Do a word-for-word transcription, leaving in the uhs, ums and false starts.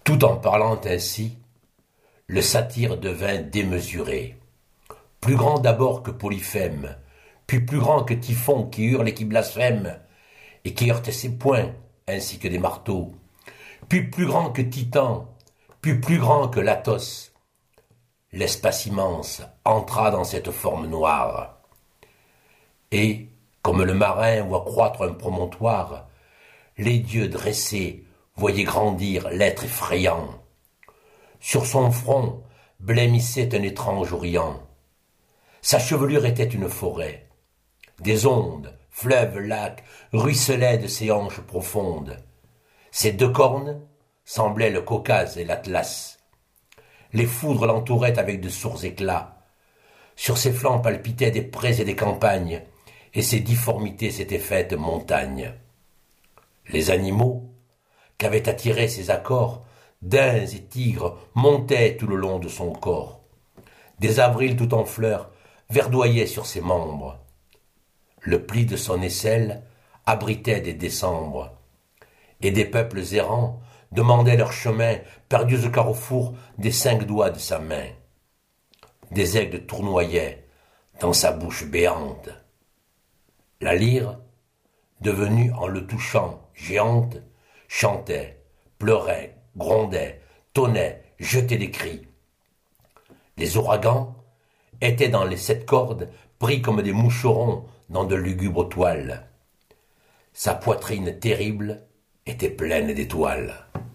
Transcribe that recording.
Tout en parlant ainsi, le satyre devint démesuré. Plus grand d'abord que Polyphème, puis plus grand que Typhon qui hurle et qui blasphème, et qui heurte ses poings, ainsi que des marteaux, puis plus grand que Titan, puis plus grand que l'Athos. L'espace immense entra dans cette forme noire. Et, comme le marin voit croître un promontoire, les dieux dressés voyaient grandir l'être effrayant. Sur son front blêmissait un étrange orient. Sa chevelure était une forêt. Des ondes, fleuves, lacs, ruisselaient de ses hanches profondes. Ses deux cornes semblaient le Caucase et l'Atlas. Les foudres l'entouraient avec de sourds éclats. Sur ses flancs palpitaient des prés et des campagnes, et ses difformités s'étaient faites montagnes. Les animaux, qu'avaient attirés ses accords, daims et tigres, montaient tout le long de son corps. Des avrils tout en fleurs verdoyaient sur ses membres. Le pli de son aisselle abritait des décembres, et des peuples errants demandaient leur chemin perdus au carrefour des cinq doigts de sa main. Des aigles tournoyaient dans sa bouche béante. La lyre, devenue en le touchant géante, chantait, pleurait, grondait, tonnait, jetait des cris. Les ouragans étaient dans les sept cordes pris comme des moucherons dans de lugubres toiles. Sa poitrine terrible était pleine d'étoiles.